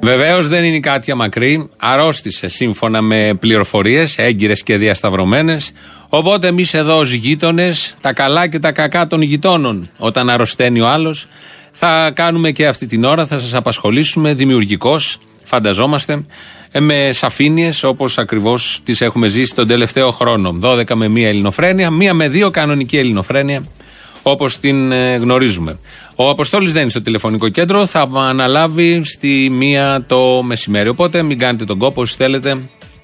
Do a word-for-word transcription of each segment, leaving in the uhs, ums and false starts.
Βεβαίως δεν είναι η Κάτια μακρύ, αρρώστησε σύμφωνα με πληροφορίες έγκυρες και διασταυρωμένες. Οπότε εμείς εδώ ως γείτονες, τα καλά και τα κακά των γειτόνων, όταν αρρωσταίνει ο άλλος, θα κάνουμε και αυτή την ώρα, θα σας απασχολήσουμε δημιουργικώς, φανταζόμαστε, με σαφήνειες όπως ακριβώς τις έχουμε ζήσει τον τελευταίο χρόνο. δώδεκα με μία ελληνοφρένεια, μία με δύο κανονική ελληνοφρένεια, όπως την ε, γνωρίζουμε. Ο Αποστόλης δεν είναι στο τηλεφωνικό κέντρο, θα αναλάβει στη μία το μεσημέρι. Οπότε μην κάνετε τον κόπο όσοι θέλετε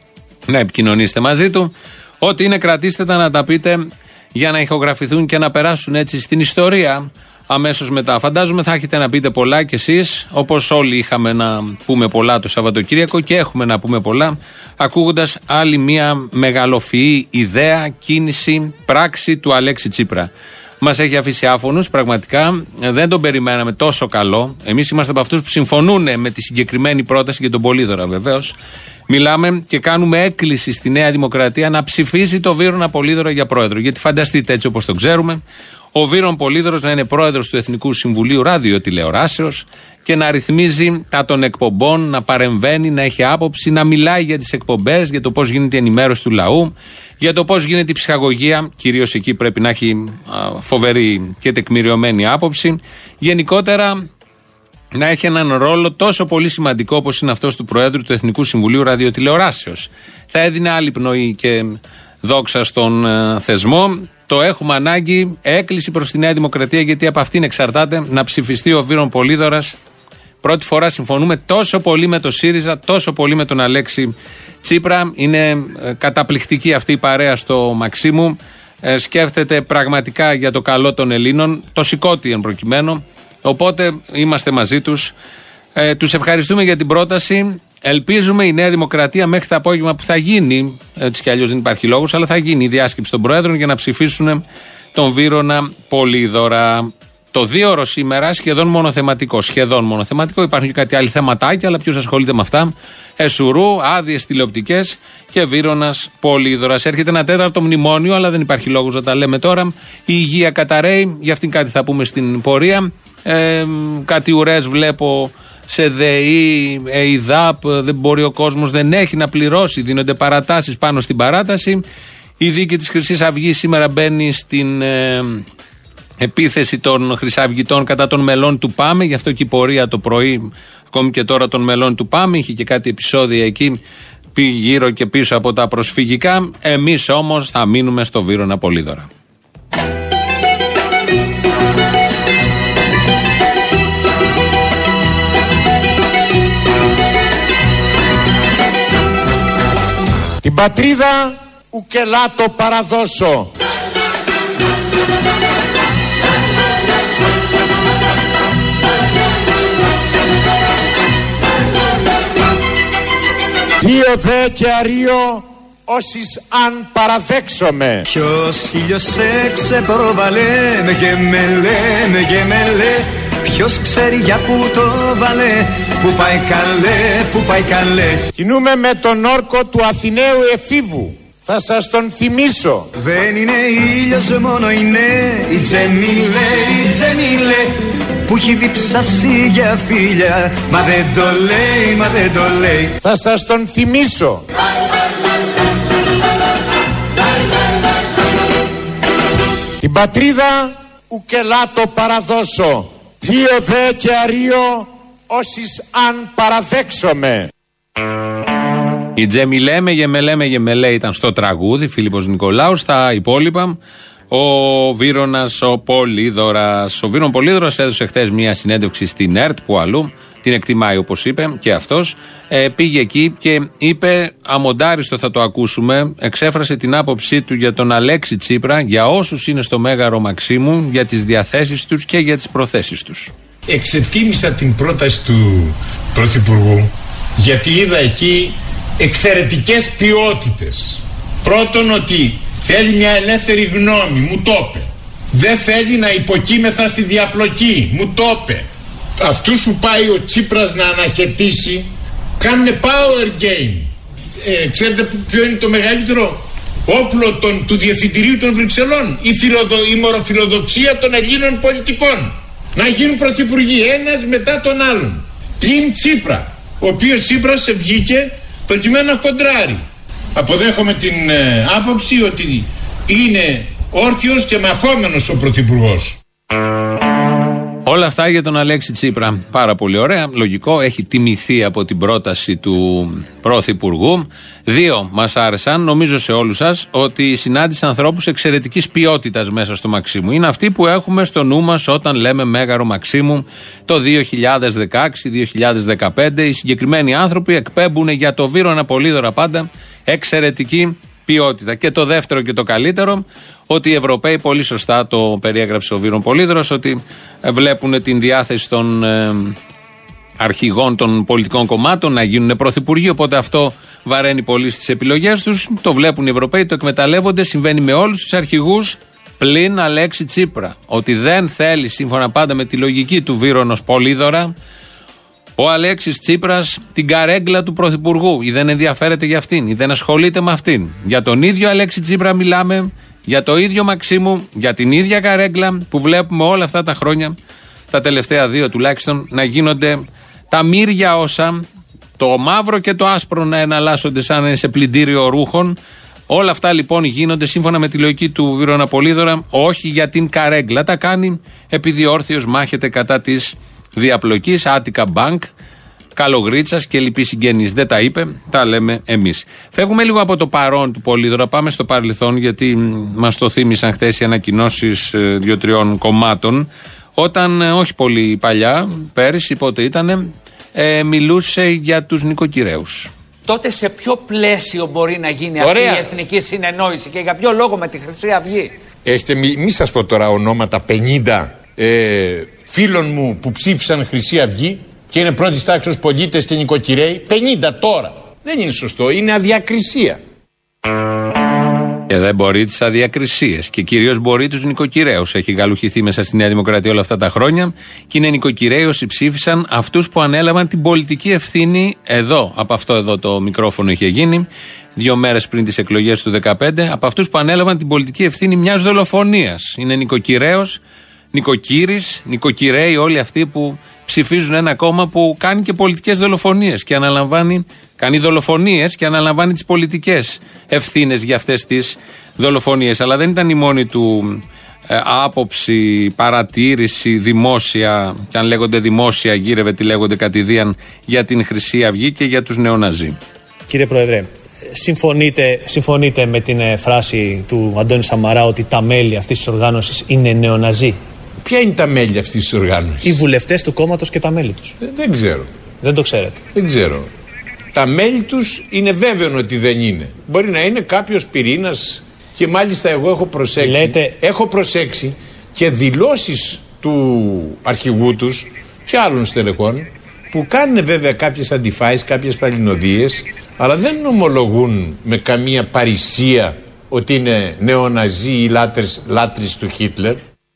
να επικοινωνήσετε μαζί του. Ό,τι είναι, κρατήστε τα να τα πείτε για να ηχογραφηθούν και να περάσουν έτσι στην ιστορία αμέσως μετά. Φαντάζομαι θα έχετε να πείτε πολλά κι εσείς, όπως όλοι είχαμε να πούμε πολλά το Σαββατοκύριακο και έχουμε να πούμε πολλά, ακούγοντας άλλη μια μεγαλοφυή ιδέα, κίνηση, πράξη του Αλέξη Τσίπρα. Μας έχει αφήσει άφωνους, πραγματικά δεν τον περιμέναμε τόσο καλό. Εμείς είμαστε από αυτούς που συμφωνούν με τη συγκεκριμένη πρόταση και τον Πολύδωρα βεβαίως. Μιλάμε και κάνουμε έκκληση στη Νέα Δημοκρατία να ψηφίσει το Βύρωνα Πολύδωρα για πρόεδρο. Γιατί φανταστείτε, έτσι όπως το ξέρουμε, ο Βύρωνα Πολύδωρος να είναι πρόεδρος του Εθνικού Συμβουλίου Ραδιοτηλεοράσεως και να ρυθμίζει τα των εκπομπών, να παρεμβαίνει, να έχει άποψη, να μιλάει για τις εκπομπές, για το πώς γίνεται η ενημέρωση του λαού, για το πώς γίνεται η ψυχαγωγία. Κυρίως εκεί πρέπει να έχει α, φοβερή και τεκμηριωμένη άποψη. Γενικότερα, να έχει έναν ρόλο τόσο πολύ σημαντικό όπως είναι αυτός του Προέδρου του Εθνικού Συμβουλίου Ραδιοτηλεοράσεως. Θα έδινε άλλη πνοή και δόξα στον ε, θεσμό. Το έχουμε ανάγκη, έκκληση προς τη Νέα Δημοκρατία, γιατί από αυτήν εξαρτάται να ψηφιστεί ο Βύρωνα Πολύδωρας. Πρώτη φορά συμφωνούμε τόσο πολύ με το ΣΥΡΙΖΑ, τόσο πολύ με τον Αλέξη Τσίπρα. Είναι ε, καταπληκτική αυτή η παρέα στο Μαξίμου. Ε, σκέφτεται πραγματικά για το καλό των Ελλήνων, το σηκώτη εν προκειμένου. Οπότε είμαστε μαζί τους. Ε, τους ευχαριστούμε για την πρόταση. Ελπίζουμε η Νέα Δημοκρατία μέχρι το απόγευμα που θα γίνει, έτσι κι αλλιώς δεν υπάρχει λόγος, αλλά θα γίνει η διάσκεψη των Προέδρων για να ψηφίσουν τον Βύρωνα Πολύδωρα. Το δύο ώρο σήμερα σχεδόν μονοθεματικό. Σχεδόν μονοθεματικό. Υπάρχουν και κάτι άλλοι θεματάκια, αλλά ποιος ασχολείται με αυτά. Εσουρού, άδειες τηλεοπτικές και Βύρωνας Πολύδωρας. Έρχεται ένα τέταρτο μνημόνιο, αλλά δεν υπάρχει λόγος να τα λέμε τώρα. Η υγεία καταραίει, για αυτήν κάτι θα πούμε στην πορεία. Ε, κάτι ουρές βλέπω σε ΔΕΗ, ΕΙΔΑΠ, δεν μπορεί ο κόσμος, δεν έχει να πληρώσει, δίνονται παρατάσεις πάνω στην παράταση. Η δίκη της Χρυσής Αυγής σήμερα μπαίνει στην ε, επίθεση των χρυσαυγητών κατά των μελών του ΠΑΜΕ, γι' αυτό και η πορεία το πρωί, ακόμη και τώρα των μελών του ΠΑΜΕ, είχε και κάτι επεισόδια εκεί γύρω και πίσω από τα προσφυγικά. Εμείς όμως θα μείνουμε στο Βύρωνα Πολύδωρα. Την πατρίδα ουκελά το παραδώσω. Δύο δε και αρίο όσις αν παραδέξομαι. Ποιος ήλιος σε ξεπρόβαλε με γεμελέ, με γεμελέ. Ποιος ξέρει για πού το βάλε, που πάει καλέ, που πάει καλέ. Κινούμε με τον όρκο του Αθηναίου εφήβου. Θα σας τον θυμίσω. Δεν είναι ήλιος μόνο, είναι η Τζεμίλε, η Τζεμίλε, που έχει διψάσει για φίλια. Μα δεν το λέει, μα δεν το λέει. Θα σας τον θυμίσω. Την πατρίδα ουκελά το παραδώσω. Δύο δε και αρίο όσις αν παραδέξομαι. Η Τζεμιλέ με γεμελέ με γεμελέ ήταν στο τραγούδι, Φίλιππος Νικολάου. Στα υπόλοιπα, ο Βύρωνας ο Πολύδωρας. Ο Βύρωνα Πολύδωρας έδωσε χθες μια συνέντευξη στην ΕΡΤ, που αλλού την εκτιμάει όπως είπε και αυτός. Ε, πήγε εκεί και είπε, αμοντάριστο θα το ακούσουμε, εξέφρασε την άποψή του για τον Αλέξη Τσίπρα, για όσους είναι στο Μέγαρο Μαξίμου, για τις διαθέσεις τους και για τις προθέσεις τους. Εξετίμησα την πρόταση του Πρωθυπουργού, γιατί είδα εκεί εξαιρετικές ποιότητες. Πρώτον, ότι θέλει μια ελεύθερη γνώμη, μου το είπε. Δεν θέλει να υποκείμεθα στη διαπλοκή, μου το είπε. Αυτούς που πάει ο Τσίπρας να αναχαιτήσει κάνουν power game. Ε, ξέρετε ποιο είναι το μεγαλύτερο όπλο των, του Διευθυντηρίου των Βρυξελών? Η, φιλοδο, η μοροφιλοδοξία των Ελλήνων πολιτικών. Να γίνουν πρωθυπουργοί ένας μετά τον άλλον. Πλην Τσίπρα. ο οποίος Τσίπρας βγήκε προκειμένου να κοντράρει. Αποδέχομαι την ε, άποψη ότι είναι όρθιος και μαχόμενος ο Πρωθυπουργός. Όλα αυτά για τον Αλέξη Τσίπρα. Πάρα πολύ ωραία. Λογικό. Έχει τιμηθεί από την πρόταση του Πρωθυπουργού. Δύο μας άρεσαν, νομίζω σε όλους σας, ότι συνάντησε ανθρώπους εξαιρετικής ποιότητας μέσα στο Μαξίμου. Είναι αυτοί που έχουμε στο νου μας όταν λέμε Μέγαρο Μαξίμου το δύο χιλιάδες δεκαέξι δύο χιλιάδες δεκαπέντε. Οι συγκεκριμένοι άνθρωποι εκπέμπουν για το Βύρωνα Πολύδωρα πάντα εξαιρετική ποιότητα. Και το δεύτερο και το καλύτερο, ότι οι Ευρωπαίοι, πολύ σωστά το περιέγραψε ο Βύρον Πολύδωρος, ότι βλέπουν την διάθεση των ε, αρχηγών των πολιτικών κομμάτων να γίνουν πρωθυπουργοί, οπότε αυτό βαραίνει πολύ στις επιλογές τους. Το βλέπουν οι Ευρωπαίοι, το εκμεταλλεύονται, συμβαίνει με όλους τους αρχηγούς πλην Αλέξη Τσίπρα. Ότι δεν θέλει, σύμφωνα πάντα με τη λογική του Βύρονος Πολύδωρα, ο Αλέξης Τσίπρας την καρέγκλα του Πρωθυπουργού, ή δεν ενδιαφέρεται για αυτήν, ή δεν ασχολείται με αυτήν. Για τον ίδιο Αλέξη Τσίπρα μιλάμε, για το ίδιο Μαξίμου, για την ίδια καρέγκλα που βλέπουμε όλα αυτά τα χρόνια, τα τελευταία δύο τουλάχιστον, να γίνονται τα μύρια όσα, το μαύρο και το άσπρο να εναλλάσσονται σαν σε πλυντήριο ρούχων. Όλα αυτά λοιπόν γίνονται σύμφωνα με τη λογική του Βύρωνα Πολύδωρα, όχι για την καρέγκλα. Τα κάνει επειδή όρθιος μάχεται κατά της διαπλοκής, Άτικα Μπάνκ, Καλογρίτσας και λοιποί συγγενείς. Δεν τα είπε, τα λέμε εμείς. Φεύγουμε λίγο από το παρόν του Πολύδωρα, πάμε στο παρελθόν, γιατί μας το θύμισαν χθες οι ανακοινώσεις δύο-τριών κομμάτων. Όταν, όχι πολύ παλιά, πέρυσι, πότε ήτανε, ε, μιλούσε για τους νοικοκυρέους. Τότε σε ποιο πλαίσιο μπορεί να γίνει Ωραία. αυτή η εθνική συνεννόηση και για ποιο λόγο με τη Χρυσή Αυγή? Έχετε, μη, μη σας πω τώρα ονόματα πενήντα ε, φίλων μου που ψήφισαν Χρυσή Αυγή και είναι πρώτης τάξης πολίτες και νοικοκυρέοι. πενήντα τώρα. Δεν είναι σωστό, είναι αδιακρισία. Και δεν μπορεί τις αδιακρισίες. Και κυρίως μπορεί τους νοικοκυρέους. Έχει γαλουχηθεί μέσα στη Νέα Δημοκρατία όλα αυτά τα χρόνια. Και είναι νοικοκυρέοι όσοι ψήφισαν αυτούς που ανέλαβαν την πολιτική ευθύνη εδώ. Από αυτό εδώ το μικρόφωνο είχε γίνει. Δύο μέρες πριν τις εκλογές του δεκαπέντε. Από αυτούς που ανέλαβαν την πολιτική ευθύνη μιας δολοφονίας. Είναι νοικοκυρέος, νοικοκύρης, νοικοκυρέοι, όλοι αυτοί που ψηφίζουν ένα κόμμα που κάνει και πολιτικές δολοφονίες και αναλαμβάνει, κάνει δολοφονίες και αναλαμβάνει τις πολιτικές ευθύνες για αυτές τις δολοφονίες. Αλλά δεν ήταν η μόνη του ε, άποψη, παρατήρηση, δημόσια, και αν λέγονται δημόσια γύρευε τι λέγονται κατηδίαν, για την Χρυσή Αυγή και για τους νεοναζί. Κύριε Πρόεδρε, συμφωνείτε, συμφωνείτε με την ε, φράση του Αντώνη Σαμαρά ότι τα μέλη αυτής της οργάνωσης είναι νεοναζί? Ποια είναι τα μέλη αυτής της οργάνωσης? Οι βουλευτές του κόμματος και τα μέλη τους. Ε, δεν ξέρω. Δεν το ξέρετε? Δεν ξέρω. Τα μέλη τους είναι βέβαιο ότι δεν είναι. Μπορεί να είναι κάποιος πυρήνας και μάλιστα εγώ έχω προσέξει, Λέτε... έχω προσέξει και δηλώσεις του αρχηγού τους και άλλων στελεχών που κάνουν βέβαια κάποιες αντιφάσεις, κάποιες παλινοδίες, αλλά δεν ομολογούν με καμία παρησία ότι είναι νεοναζί ή λάτρες, λάτρεις του Χίτλερ.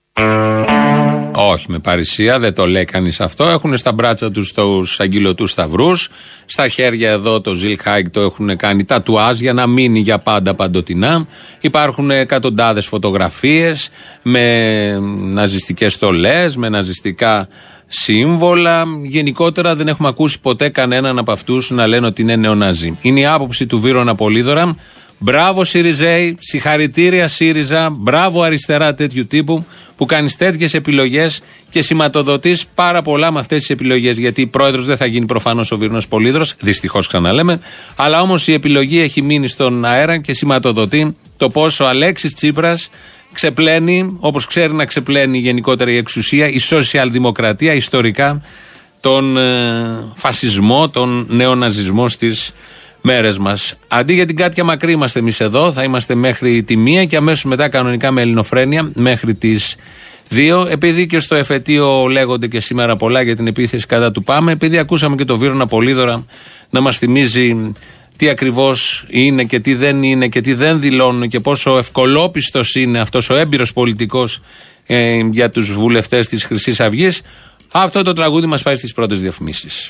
Όχι με παρησία, δεν το λέει κανείς αυτό. Έχουν στα μπράτσα τους τους αγγυλωτούς σταυρούς. Στα χέρια εδώ το Ζιλχάικ το έχουν κάνει τατουάζ για να μείνει για πάντα παντοτινά. Υπάρχουν εκατοντάδες φωτογραφίες με ναζιστικές στολές, με ναζιστικά σύμβολα. Γενικότερα δεν έχουμε ακούσει ποτέ κανέναν από αυτούς να λένε ότι είναι νεοναζί. Είναι η άποψη του Βύρωνα Πολύδωρα. Μπράβο Σιριζέοι, συγχαρητήρια ΣΥΡΙΖΑ, μπράβο αριστερά τέτοιου τύπου που κάνεις τέτοιες επιλογές και σηματοδοτείς πάρα πολλά με αυτές τις επιλογές. Γιατί πρόεδρος δεν θα γίνει προφανώς ο Βύρωνας Πολύδωρας, δυστυχώς ξαναλέμε, αλλά όμως η επιλογή έχει μείνει στον αέρα και σηματοδοτεί το πόσο ο Αλέξης Τσίπρας ξεπλένει, όπως ξέρει να ξεπλένει γενικότερα η εξουσία, η σοσιαλδημοκρατία ιστορικά, τον ε, φασισμό, τον νεοναζισμό στις μέρες μας. Αντί για την Κάτια Μακρύ είμαστε εμείς εδώ, θα είμαστε μέχρι τη μία και αμέσως μετά κανονικά με Ελληνοφρένεια μέχρι τις δύο. Επειδή και στο εφετείο λέγονται και σήμερα πολλά για την επίθεση κατά του ΠΑΜΕ, επειδή ακούσαμε και το Βύρωνα Πολύδωρα να μας θυμίζει τι ακριβώς είναι και τι δεν είναι και τι δεν δηλώνουν και πόσο ευκολόπιστος είναι αυτός ο έμπειρος πολιτικός ε, για τους βουλευτές της Χρυσής Αυγής, αυτό το τραγούδι μας πάει στις πρώτες διαφημίσεις.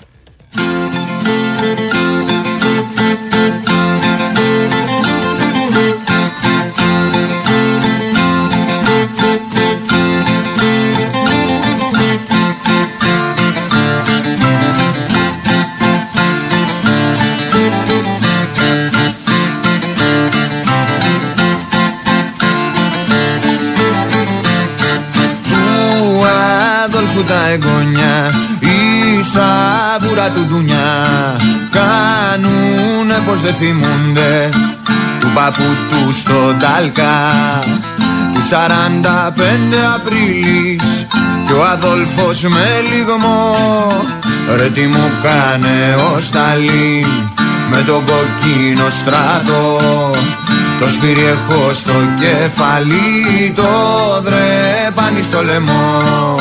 σαβούρα του ντουνιά κάνουνε πως δεν θυμούνται του παππού του στον Τάλκα του σαράντα πέντε Απρίλης κι ο Αδόλφος με λιγμό ρε τι μου κάνε ο Σταλίν με τον κοκκίνο στράτο το σφύρι έχω στο κεφάλι το δρέπανι στο λαιμό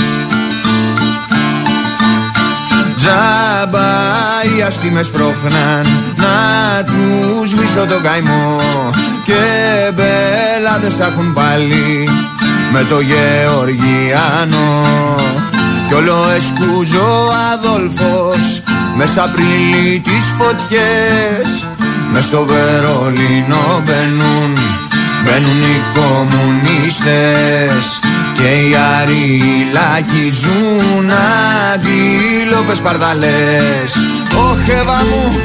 τζάμπα οι αστήμες πρόχναν να τους σβήσω τον καημό και μπελάδες θα έχουν πάλι με το Γεωργιάνο κι όλο εσκούζω ο Αδόλφος μες στα Απρίλη τις φωτιές μες στο Βερολίνο μπαίνουν μπαίνουν οι κομμουνίστες και οι Άριοι λακίζουν αντίλοπες παρδαλές. Ωχ Εύα μου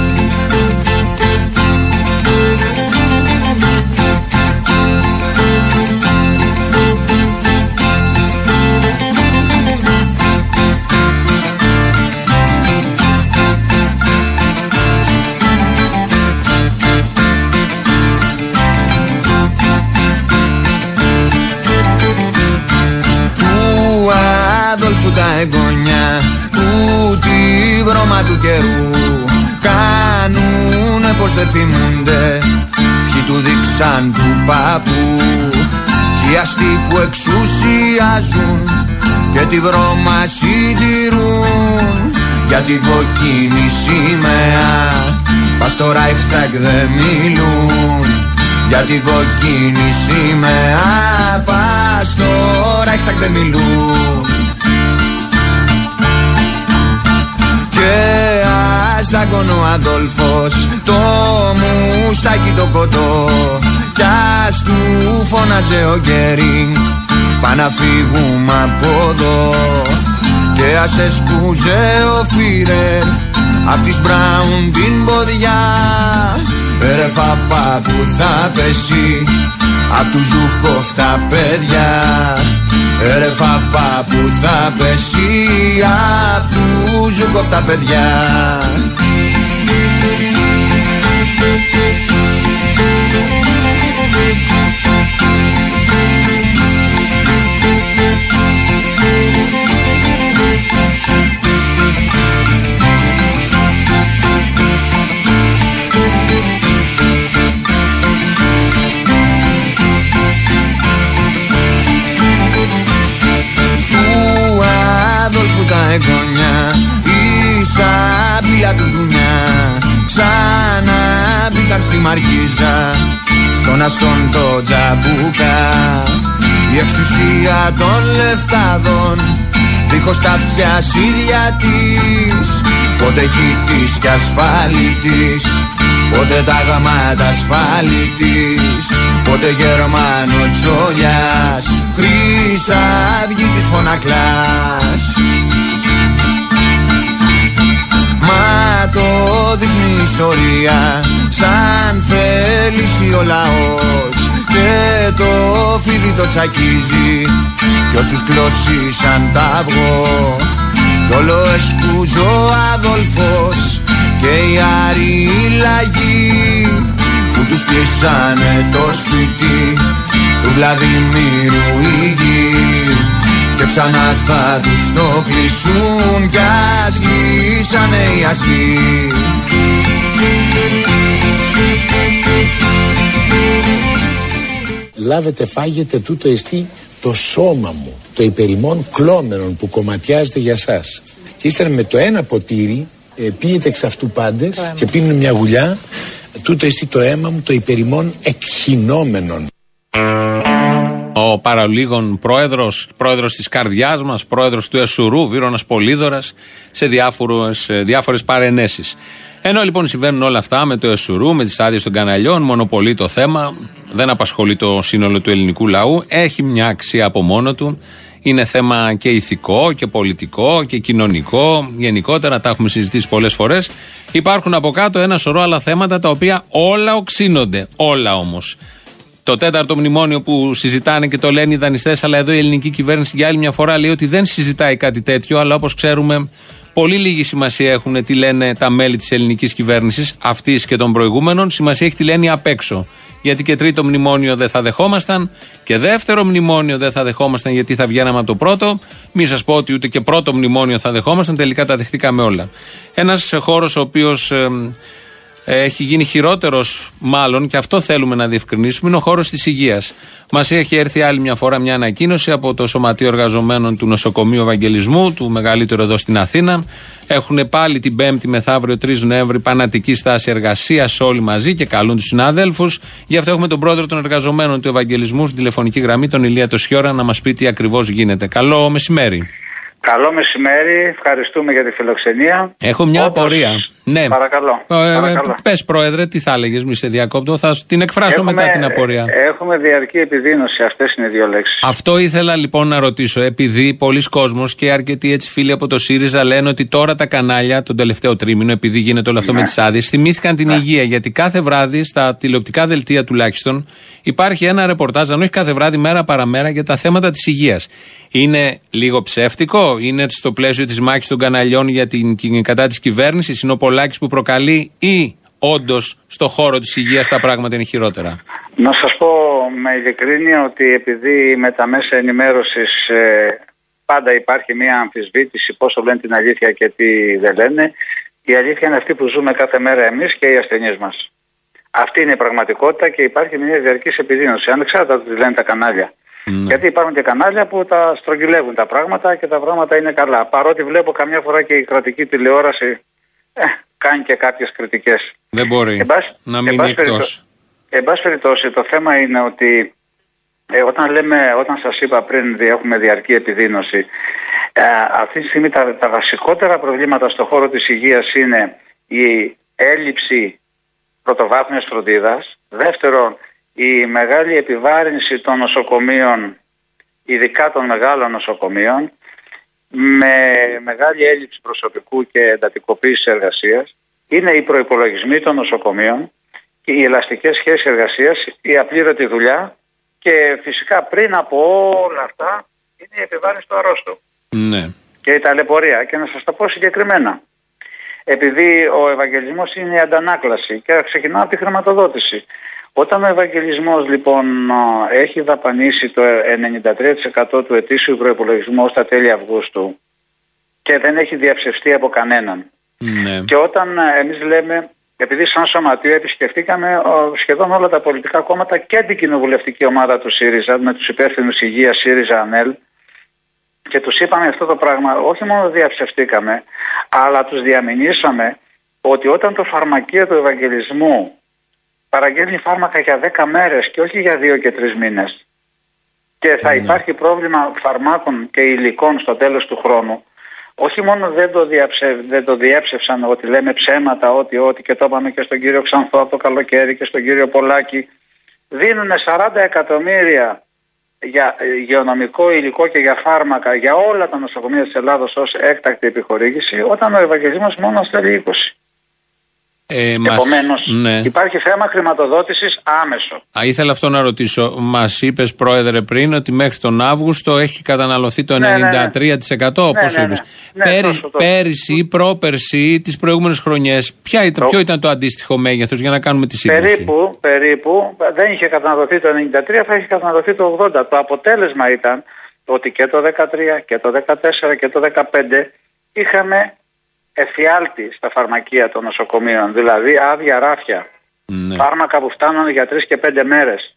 Αδόλφου τα εγγόνια του τη βρώμα του καιρού κάνουνε πως δεν θυμούνται ποιοι του δείξαν του παππού κι οι αστεί που εξουσιάζουν και τη βρώμα συντηρούν για την κοκκίνη σημαία πας στο Ράιχσταγκ δεν μιλούν για την κοκκίνη σημαία πας στο Ράιχσταγκ δεν μιλούν και ας δάκωνε ο Αδόλφος το μουστάκι το κοντό κι ας του φώναζε ο Γκέρινγκ πά να φύγουμε από εδώ και ας εσκούζε ο Φίρερ απ' της Μπράουν την ποδιά ρε φαπά που θα πέσει απ' του Ζούκοφ τα παιδιά ρε φαπά που θα πέσει απ' του Ζούκοφ τα παιδιά. Τα εγγόνια η σαμπίλα του ντουνιά ξανά μπήκαν στη Μαργίζα στον αστόν το τζαμπούκα η εξουσία των λεφτάδων δίχως τα αυτιά ίδια της πότε χιτής κι ασφάλιτης πότε τα γαμάτα ασφάλιτης πότε Γερμανο Τσόλιας Χρυσαυγή της Φωνακλάς. Μα το δείχνει η ιστορία σαν θέληση ο λαός και το φίδι το τσακίζει κι όσους κλώσισαν τ' αυγό κι όλο εσκούζω ο Αδόλφος και οι Άριοι λαγοί που τους κλείσανε το σπίτι του Βλαδιμίρου η γη και ξανά θα τους το κλείσουν κι ας λύσανε οι αστεί. Λάβετε φάγετε τούτο εστί το σώμα μου, το υπερημών κλώμενον που κομματιάζεται για σας. Και ύστερα με το ένα ποτήρι ε, πίνετε εξ αυτού πάντες και πίνουν μια γουλιά, τούτο εστί το αίμα μου, το υπερημών εκχυνόμενον. Ο παραλίγων πρόεδρος, πρόεδρος της καρδιάς μας, πρόεδρος του Εσουρού, Βύρωνας Πολύδωρας, σε διάφορες, διάφορες παρενέσεις. Ενώ λοιπόν συμβαίνουν όλα αυτά με το Εσουρού, με τις άδειες των καναλιών, μονοπολεί το θέμα, δεν απασχολεί το σύνολο του ελληνικού λαού, έχει μια αξία από μόνο του. Είναι θέμα και ηθικό και πολιτικό και κοινωνικό. Γενικότερα τα έχουμε συζητήσει πολλές φορές. Υπάρχουν από κάτω ένα σωρό άλλα θέματα τα οποία όλα οξύνονται. Όλα όμως. Το τέταρτο μνημόνιο που συζητάνε και το λένε οι δανειστές, αλλά εδώ η ελληνική κυβέρνηση για άλλη μια φορά λέει ότι δεν συζητάει κάτι τέτοιο, αλλά όπως ξέρουμε Πολύ λίγη σημασία έχουν τι λένε τα μέλη της ελληνικής κυβέρνησης, αυτής και των προηγούμενων. Σημασία έχει τι λένε απ' έξω. Γιατί και τρίτο μνημόνιο δεν θα δεχόμασταν και δεύτερο μνημόνιο δεν θα δεχόμασταν γιατί θα βγαίναμε από το πρώτο. Μη σας πω ότι ούτε και πρώτο μνημόνιο θα δεχόμασταν, τελικά τα δεχτήκαμε όλα. Ένας χώρος ο οποίος ε, ε, έχει γίνει χειρότερος, μάλλον, και αυτό θέλουμε να διευκρινίσουμε, είναι ο χώρος της υγείας. Μας έχει έρθει άλλη μια φορά μια ανακοίνωση από το Σωματείο Εργαζομένων του Νοσοκομείου Ευαγγελισμού, του μεγαλύτερου εδώ στην Αθήνα. Έχουν πάλι την Πέμπτη μεθαύριο τρεις Νοέμβρη πανατική στάση εργασίας όλοι μαζί και καλούν τους συναδέλφους. Γι' αυτό έχουμε τον πρόεδρο των εργαζομένων του Ευαγγελισμού στην τηλεφωνική γραμμή, τον Ηλία Τοσιόρα, να μας πει τι ακριβώς γίνεται. Καλό μεσημέρι. Καλό μεσημέρι, ευχαριστούμε για τη φιλοξενία. Έχω μια Όπως... απορία. Ναι. Παρακαλώ. Ε, Παρακαλώ. Πες, πρόεδρε, τι θα έλεγες, μη σε διακόπτω, θα την εκφράσω έχουμε, μετά την απορία. Έχουμε διαρκή επιδείνωση, αυτές είναι οι δύο λέξεις. Αυτό ήθελα λοιπόν να ρωτήσω, επειδή πολλοί κόσμος και αρκετοί έτσι φίλοι από το ΣΥΡΙΖΑ λένε ότι τώρα τα κανάλια, τον τελευταίο τρίμηνο, επειδή γίνεται όλο αυτό ναι. με τις άδειες, θυμήθηκαν την ναι. υγεία. Γιατί κάθε βράδυ στα τηλεοπτικά δελτία τουλάχιστον υπάρχει ένα ρεπορτάζ, αν όχι κάθε βράδυ, μέρα παραμέρα, για τα θέματα της υγείας. Είναι λίγο ψεύτικο, είναι στο πλαίσιο της μάχης των καναλιών για την, κατά της κυβέρνησης, είναι ο Πολάκης που προκαλεί, ή όντως στο χώρο της υγείας τα πράγματα είναι χειρότερα? Να σας πω με ειλικρίνεια ότι επειδή με τα μέσα ενημέρωσης ε, πάντα υπάρχει μια αμφισβήτηση πόσο λένε την αλήθεια και τι δεν λένε, η αλήθεια είναι αυτή που ζούμε κάθε μέρα εμείς και οι ασθενείς μας. Αυτή είναι η πραγματικότητα και υπάρχει μια διαρκής επιδείνωση, ανεξάρτητα από τι λένε τα κανάλια. Ναι. Γιατί υπάρχουν και κανάλια που τα στρογγυλεύουν τα πράγματα και τα πράγματα είναι καλά. Παρότι βλέπω καμιά φορά και η κρατική τηλεόραση ε, κάνει και κάποιες κριτικές. Δεν μπορεί εμπάς, να μείνει εκτός. Εν πάση περιπτώσει, το θέμα είναι ότι ε, όταν, λέμε, όταν σας είπα πριν ότι έχουμε διαρκή επιδείνωση, ε, αυτή τη στιγμή τα, τα βασικότερα προβλήματα στον χώρο της υγείας είναι η έλλειψη πρωτοβάθμιας φροντίδας. Δεύτερον, η μεγάλη επιβάρυνση των νοσοκομείων, ειδικά των μεγάλων νοσοκομείων, με μεγάλη έλλειψη προσωπικού και εντατικοποίηση εργασίας. Είναι οι προϋπολογισμοί των νοσοκομείων, οι ελαστικές σχέσεις εργασίας, η απλήρωτη δουλειά και φυσικά πριν από όλα αυτά είναι η επιβάρυνση του αρρώστου. Ναι. Και η ταλαιπωρία. Και να σας τα πω συγκεκριμένα. Επειδή ο Ευαγγελισμός είναι η αντανάκλαση και ξεκινάω από τη χρηματοδότηση. Όταν ο Ευαγγελισμός λοιπόν έχει δαπανίσει το ενενήντα τρία τοις εκατό του ετήσιου προϋπολογισμού στα τέλη Αυγούστου και δεν έχει διαψευστεί από κανέναν, ναι. Και όταν εμείς λέμε, επειδή σαν σωματείο επισκεφτήκαμε σχεδόν όλα τα πολιτικά κόμματα και την κοινοβουλευτική ομάδα του ΣΥΡΙΖΑ με τους υπεύθυνους υγείας ΣΥΡΙΖΑ ΑΝΕΛ και τους είπαμε αυτό το πράγμα, όχι μόνο διαψευστήκαμε, αλλά τους διαμηνήσαμε ότι όταν το φαρμακείο του Ευαγγελισμού παραγγέλνει φάρμακα για δέκα μέρες και όχι για δύο και τρεις μήνες και θα υπάρχει πρόβλημα φαρμάκων και υλικών στο τέλος του χρόνου, όχι μόνο δεν το, διαψευ, δεν το διέψευσαν ότι λέμε ψέματα, ότι, ότι και το είπαμε και στον κύριο Ξανθό από το καλοκαίρι και στον κύριο Πολάκη, δίνουν σαράντα εκατομμύρια για υγειονομικό υλικό και για φάρμακα για όλα τα νοσοκομεία της Ελλάδος ως έκτακτη επιχορήγηση, όταν ο Ευαγγελισμός μόνο θέλει είκοσι. Ε, Επομένως, ναι. Υπάρχει θέμα χρηματοδότησης άμεσο. Α, ήθελα αυτό να ρωτήσω. Μας είπες, πρόεδρε, πριν ότι μέχρι τον Αύγουστο έχει καταναλωθεί το ενενήντα τρία τοις εκατό. Ναι, ναι, πόσο ναι, ναι, είπες? Ναι, Πέρι, τόσο, τόσο. Πέρυσι ή πρόπερσι, τις προηγούμενες χρονιές, ποια ήταν, ποιο ήταν το αντίστοιχο μέγεθος για να κάνουμε τη σύγκριση? Περίπου, περίπου, δεν είχε καταναλωθεί το ενενήντα τρία, θα είχε καταναλωθεί το ογδόντα. Το αποτέλεσμα ήταν ότι και το δεκατρία και το δεκατέσσερα και το δεκαπέντε είχαμε εφιάλτη στα φαρμακεία των νοσοκομείων, δηλαδή άδεια ράφια. Ναι. Φάρμακα που φτάνουν για τρεις και πέντε μέρες.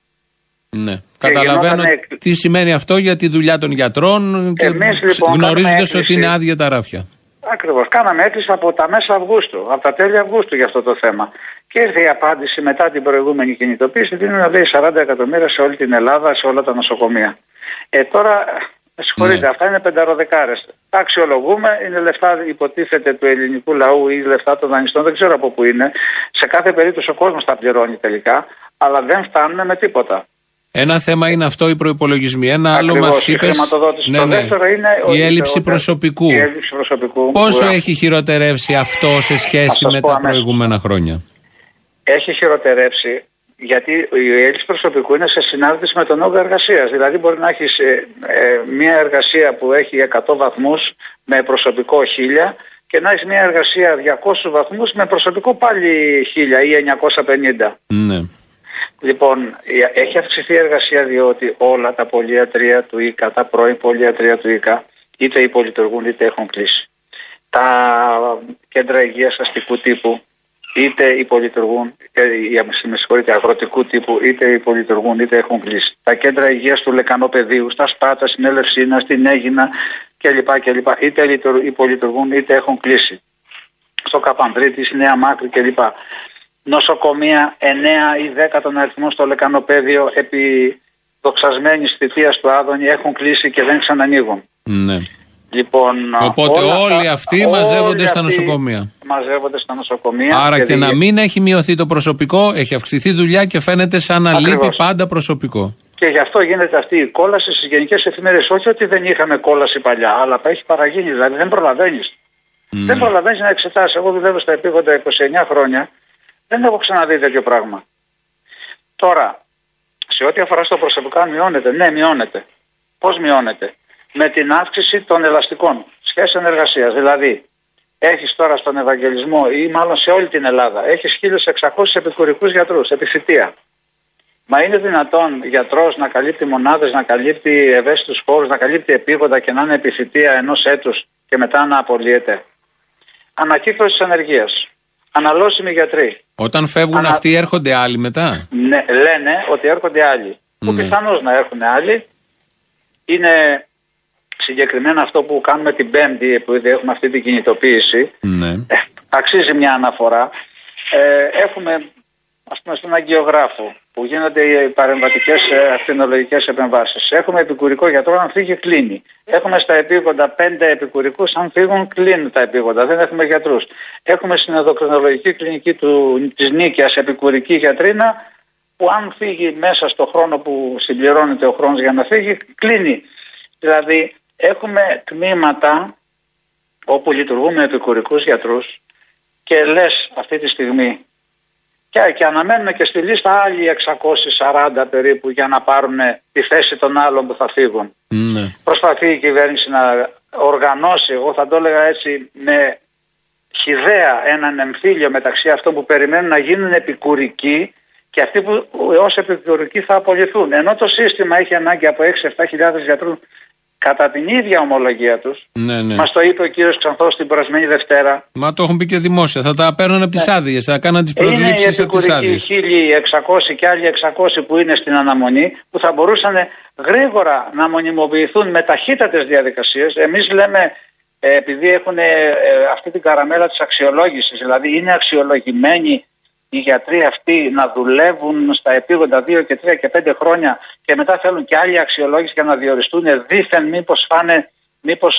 Ναι. Καταλαβαίνω γινόταν... τι σημαίνει αυτό για τη δουλειά των γιατρών και εμείς, λοιπόν, γνωρίζοντας ότι είναι άδεια τα ράφια. Ακριβώς. Κάναμε έκκληση από τα μέσα Αυγούστου, από τα τέλη Αυγούστου για αυτό το θέμα. Και ήρθε η απάντηση μετά την προηγούμενη κινητοποίηση, δίνουν λέει σαράντα εκατομμύρια σε όλη την Ελλάδα, σε όλα τα νοσοκομεία. Ε, τώρα... Συγχωρείτε, ναι. Αυτά είναι πενταροδεκάρες. Τα αξιολογούμε, είναι λεφτά υποτίθεται του ελληνικού λαού ή λεφτά των δανειστών, δεν ξέρω από πού είναι. Σε κάθε περίπτωση ο κόσμος τα πληρώνει τελικά, αλλά δεν φτάνουν με τίποτα. Ένα θέμα είναι αυτό οι προϋπολογισμοί. Ένα Ακριβώς, άλλο μας είπες. Ναι, ναι. Είναι η, έλλειψη προσωπικού. η έλλειψη προσωπικού. Πόσο που... έχει χειροτερεύσει αυτό σε σχέση με τα αμέσως. προηγούμενα χρόνια? Έχει χειροτερεύσει γιατί η έλλειψη προσωπικού είναι σε συνάρτηση με τον όγκο εργασίας. Δηλαδή, μπορεί να έχεις ε, ε, μια εργασία που έχει εκατό βαθμούς με προσωπικό χίλια και να έχεις μια εργασία διακόσιους βαθμούς με προσωπικό πάλι χίλια ή εννιακόσια πενήντα. Ναι. Λοιπόν, έχει αυξηθεί η εργασία διότι όλα τα πολυιατρία του ΙΚΑ, τα πρώην πολυιατρία του ΙΚΑ, είτε υπολειτουργούν είτε έχουν κλείσει. Τα κέντρα υγείας αστικού τύπου είτε υπολειτουργούν, με συγχωρείτε, αγροτικού τύπου, είτε υπολειτουργούν είτε έχουν κλείσει. Τα κέντρα υγείας του Λεκανοπεδίου, στα Σπάτα, στην Ελευσίνα, στην Αίγινα κλπ. κλπ. Είτε υπολειτουργούν είτε έχουν κλείσει. Στο Καπανδρίτη, στη Νέα Μάκρη κλπ. Νοσοκομεία εννέα ή δέκα τον αριθμό στο Λεκανοπέδιο επί δοξασμένης θητείας του Άδωνη έχουν κλείσει και δεν ξανανοίγουν. Ναι. Λοιπόν, οπότε όλοι αυτοί όλοι μαζεύονται αυτοί στα νοσοκομεία. Μαζεύονται στα νοσοκομεία. Άρα και, και δι... να μην έχει μειωθεί το προσωπικό, έχει αυξηθεί δουλειά και φαίνεται σαν να Ακριβώς. λείπει πάντα προσωπικό. Και γι' αυτό γίνεται αυτή η κόλαση στις γενικές εφημερίες. Όχι ότι δεν είχαμε κόλαση παλιά, αλλά έχει παραγίνει, δηλαδή δεν προλαβαίνεις. Mm. Δεν προλαβαίνεις να εξετάσεις. Εγώ δουλεύω στα επίγοντα είκοσι εννέα χρόνια, δεν έχω ξαναδεί τέτοιο πράγμα. Τώρα, σε ό,τι αφορά στο προσωπικό, αν μειώνεται, ναι, μειώνεται. Πώς μειώνεται? Με την αύξηση των ελαστικών σχέσεων εργασίας. Δηλαδή, έχεις τώρα στον Ευαγγελισμό ή μάλλον σε όλη την Ελλάδα, έχεις χίλιους εξακόσιους επικουρικούς γιατρούς, επιθυτεία. Μα είναι δυνατόν γιατρός να καλύπτει μονάδες, να καλύπτει ευαίσθητους χώρους, να καλύπτει επίγοντα και να είναι επιθυτεία ενός έτους και μετά να απολύεται? Ανακύκλωση της ανεργίας. Αναλώσιμοι γιατροί. Όταν φεύγουν Ανα... αυτοί, έρχονται άλλοι μετά. Ναι, λένε ότι έρχονται άλλοι. Mm. Που πιθανώς να έρχουν άλλοι. Είναι συγκεκριμένα αυτό που κάνουμε την Πέμπτη, που έχουμε αυτή την κινητοποίηση. Ναι. Ε, αξίζει μια αναφορά. Ε, έχουμε, ας πούμε, στον Αγγιογράφο που γίνονται οι παρεμβατικές ακτινολογικές επεμβάσεις. Έχουμε επικουρικό γιατρό, αν φύγει κλείνει. Έχουμε στα επίγοντα πέντε επικουρικούς, αν φύγουν κλείνουν τα επίγοντα. Δεν έχουμε γιατρούς. Έχουμε στην ενδοκρινολογική κλινική του, της Νίκαιας επικουρική γιατρίνα, που αν φύγει μέσα στο χρόνο που συμπληρώνεται ο χρόνος για να φύγει, κλείνει. Δηλαδή έχουμε τμήματα όπου λειτουργούμε επικουρικούς γιατρούς και λες αυτή τη στιγμή και, και αναμένουν και στη λίστα άλλοι εξακόσιοι σαράντα περίπου για να πάρουν τη θέση των άλλων που θα φύγουν. Ναι. Προσπαθεί η κυβέρνηση να οργανώσει, εγώ θα το έλεγα έτσι, με χυδαία έναν εμφύλιο μεταξύ αυτών που περιμένουν να γίνουν επικουρικοί και αυτοί που ως επικουρικοί θα απολυθούν. Ενώ το σύστημα έχει ανάγκη από έξι με επτά χιλιάδες γιατρούς κατά την ίδια ομολογία τους. Ναι, ναι. Μας το είπε ο κύριος Ξανθός την περασμένη Δευτέρα. Μα το έχουν πει και δημόσια. Θα τα παίρνουν από τις ναι. άδειες, θα κάνουν τις προσλήψεις από τις άδειες. Είναι οι χίλιοι εξακόσιοι και άλλοι εξακόσιοι που είναι στην αναμονή, που θα μπορούσαν γρήγορα να μονιμοποιηθούν με ταχύτατες διαδικασίες. Εμείς λέμε, ε, επειδή έχουν ε, αυτή την καραμέλα της αξιολόγησης, δηλαδή είναι αξιολογημένοι οι γιατροί αυτοί να δουλεύουν στα επίγοντα δύο και τρία και πέντε χρόνια και μετά θέλουν και άλλη αξιολόγηση για να διοριστούν δήθεν μήπως φάνε, μήπως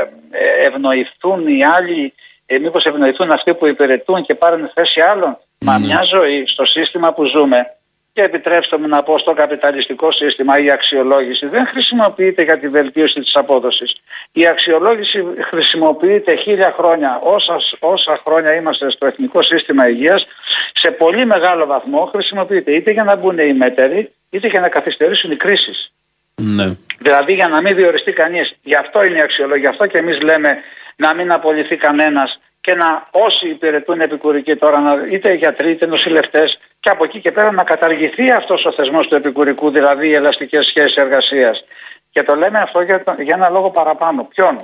ευνοηθούν οι άλλοι, μήπως ευνοηθούν αυτοί που υπηρετούν και πάρουν θέση άλλων. Mm. Μα μια ζωή στο σύστημα που ζούμε, και επιτρέψτε μου να πω στο καπιταλιστικό σύστημα, η αξιολόγηση δεν χρησιμοποιείται για τη βελτίωση της απόδοσης. Η αξιολόγηση χρησιμοποιείται χίλια χρόνια, όσα, όσα χρόνια είμαστε στο Εθνικό Σύστημα Υγείας, σε πολύ μεγάλο βαθμό χρησιμοποιείται είτε για να μπουν οι μέτεροι, είτε για να καθυστερήσουν οι κρίσεις. Ναι. Δηλαδή για να μην διοριστεί κανείς. Γι' αυτό είναι η αξιολόγηση. Γι' αυτό και εμείς λέμε να μην απολυθεί κανένας και να όσοι υπηρετούν επικουρικοί τώρα, είτε γιατροί είτε νοσηλευτές, και από εκεί και πέρα να καταργηθεί αυτός ο θεσμός του επικουρικού, δηλαδή οι ελαστικές σχέσεις εργασίας. Και το λέμε αυτό για, το, για ένα λόγο παραπάνω. Ποιον?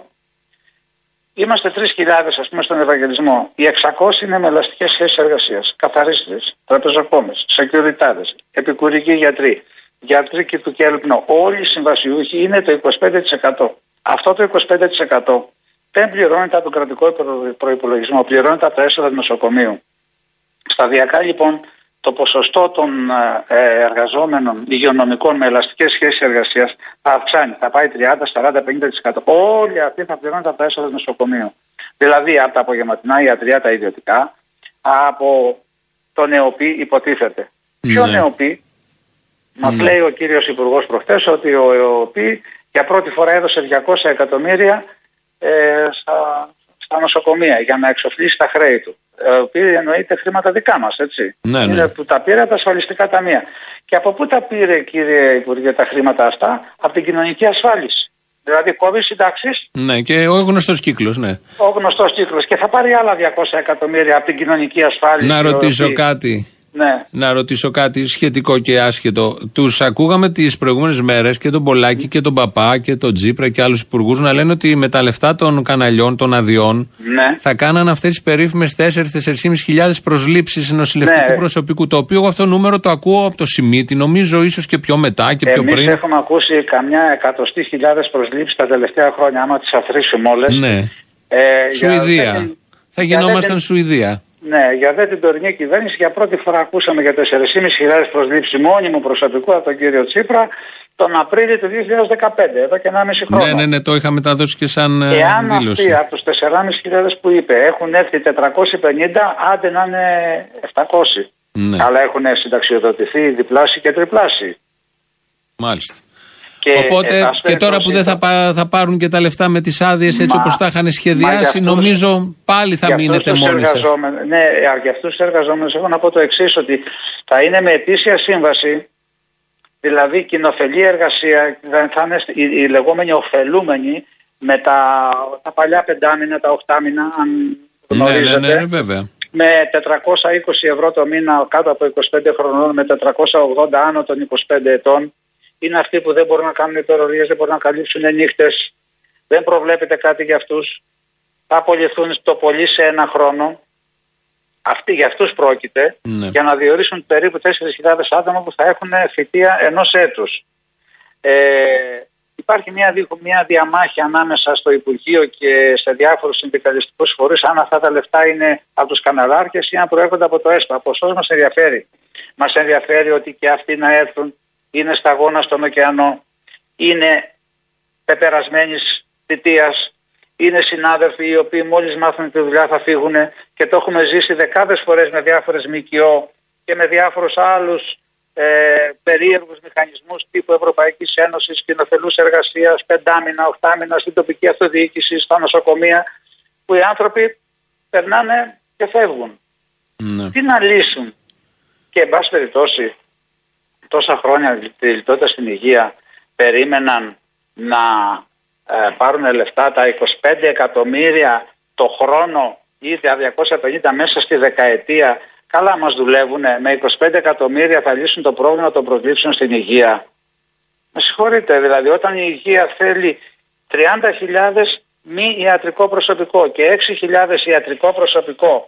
Είμαστε τρεις χιλιάδες, ας πούμε, στον Ευαγγελισμό. Οι εξακόσιοι είναι με ελαστικές σχέσεις εργασίας. Καθαρίστες, τραπεζοκόμες, σεκιουριτάδες, επικουρικοί γιατροί, γιατροί και του κέλπνο. Όλοι οι συμβασιούχοι είναι το είκοσι πέντε τοις εκατό. Αυτό το είκοσι πέντε τοις εκατό δεν πληρώνεται από τον κρατικό προϋπολογισμό, πληρώνεται από τα έσοδα του νοσοκομείου. Σταδιακά λοιπόν το ποσοστό των εργαζόμενων υγειονομικών με ελαστικές σχέσεις εργασίας θα αυξάνει, θα πάει τριάντα, σαράντα, πενήντα τοις εκατό. Όλοι αυτοί θα πληρώνονται από τα έσοδα του νοσοκομείου. Δηλαδή από τα απογευματινά ιατρία, τα ιδιωτικά, από το ΝΕΟΠΗ υποτίθεται. Ναι. Ποιο ΝΕΟΠΗ? Μας ναι. λέει ο κύριος Υπουργός προχτές ότι ο ΕΟΠΗ για πρώτη φορά έδωσε διακόσια εκατομμύρια ε, στα, στα νοσοκομεία για να εξοφλήσει τα χρέη του. οποίοι εννοείται χρήματα δικά μας, έτσι. Ναι, ναι. Είναι που τα πήρε από τα ασφαλιστικά ταμεία. Και από πού τα πήρε, κύριε Υπουργέ, τα χρήματα αυτά? Από την κοινωνική ασφάλιση. Δηλαδή κόβει συντάξεις. Ναι, και ο γνωστός κύκλος, ναι. Ο γνωστός κύκλος. Και θα πάρει άλλα διακόσια εκατομμύρια από την κοινωνική ασφάλιση. Να ρωτήσω ότι... κάτι. Ναι. Να ρωτήσω κάτι σχετικό και άσχετο. Τους ακούγαμε τις προηγούμενες μέρες και τον Πολάκη και τον Παπά και τον Τζίπρα και άλλους υπουργούς να λένε ότι με τα λεφτά των καναλιών, των αδειών, ναι. θα κάναν αυτές τις περίφημες τέσσερις με τέσσερις χιλιάδες πεντακόσιες προσλήψεις νοσηλευτικού ναι. προσωπικού. Το οποίο αυτό νούμερο το ακούω από το Σιμίτη, νομίζω ίσως και πιο μετά και πιο Εμείς πριν. Εμείς έχουμε ακούσει καμιά εκατοστή χιλιάδες προσλήψεις τα τελευταία χρόνια, άμα τις αφρίσουμε όλες. Ναι. Ε, Σουηδία. Για... Θα γινόμασταν για... Σουηδία. Ναι, για δε την τωρινή κυβέρνηση για πρώτη φορά ακούσαμε για τέσσερις χιλιάδες πεντακόσιες προσλήψεις μόνιμου προσωπικού από τον κύριο Τσίπρα τον Απρίλιο του δύο χιλιάδες δεκαπέντε, εδώ και ενάμιση χρόνο. Ναι, ναι, ναι, το είχα μεταδώσει και σαν Εάν δήλωση. Αυτοί από τους τέσσερις χιλιάδες πεντακόσιες που είπε έχουν έρθει τετρακόσιοι πενήντα, άντε να είναι επτακόσιοι. Ναι. Αλλά έχουν συνταξιοδοτηθεί διπλάσιοι και τριπλάσιοι. Μάλιστα. Και Οπότε ε, και τώρα που δεν θα, πά, θα πάρουν και τα λεφτά με τις άδειες έτσι όπως τα είχαν σχεδιάσει, αυτούς, νομίζω πάλι θα μείνετε μόνοι σας. Ναι, για αυτούς τους εργαζόμενους έχω να πω το εξής, ότι θα είναι με ετήσια σύμβαση, δηλαδή κοινοφελή εργασία, θα είναι οι, οι λεγόμενοι ωφελούμενοι με τα, τα παλιά πεντάμινα, τα οχτάμινα, αν γνωρίζετε. Ναι, ναι, ναι, βέβαια. Με τετρακόσια είκοσι ευρώ το μήνα κάτω από είκοσι πέντε χρονών, με τετρακόσια ογδόντα άνω των είκοσι πέντε ετών. Είναι αυτοί που δεν μπορούν να κάνουν υπερορίες, δεν μπορούν να καλύψουν νύχτες. Δεν προβλέπεται κάτι για αυτούς. Θα απολυθούν το πολύ σε ένα χρόνο. Αυτοί για αυτούς πρόκειται, ναι. για να διορίσουν περίπου τέσσερις χιλιάδες άτομα που θα έχουν θητεία ενός έτους. Ε, υπάρχει μια, μια διαμάχη ανάμεσα στο Υπουργείο και σε διάφορους συνδικαλιστικούς φορείς αν αυτά τα λεφτά είναι από τους καναλάρχες ή αν προέρχονται από το ΕΣΠΑ. Ποσός μας ενδιαφέρει. Μας ενδιαφέρει ότι και αυτοί να έρθουν. Είναι σταγόνα στον ωκεανό, είναι πεπερασμένης θητείας, είναι συνάδελφοι οι οποίοι μόλις μάθουν τη δουλειά θα φύγουν και το έχουμε ζήσει δεκάδες φορές με διάφορες ΜΚΟ και με διάφορους άλλους ε, περίεργους μηχανισμούς τύπου Ευρωπαϊκής Ένωσης, κοινοφελούς εργασίας, πεντάμινα, οχτάμινα, στην τοπική αυτοδιοίκηση, στα νοσοκομεία, που οι άνθρωποι περνάνε και φεύγουν. Ναι. Τι να λύσουν? Και εν πάση περιπτώσει, τόσα χρόνια τη λιτότητα στην υγεία περίμεναν να ε, πάρουν λεφτά τα είκοσι πέντε εκατομμύρια το χρόνο ή τα διακόσια πενήντα μέσα στη δεκαετία. Καλά μας δουλεύουν. Με είκοσι πέντε εκατομμύρια θα λύσουν το πρόβλημα των προσλήψεων στην υγεία. Με συγχωρείτε, δηλαδή όταν η υγεία θέλει τριάντα χιλιάδες μη ιατρικό προσωπικό και έξι χιλιάδες ιατρικό προσωπικό,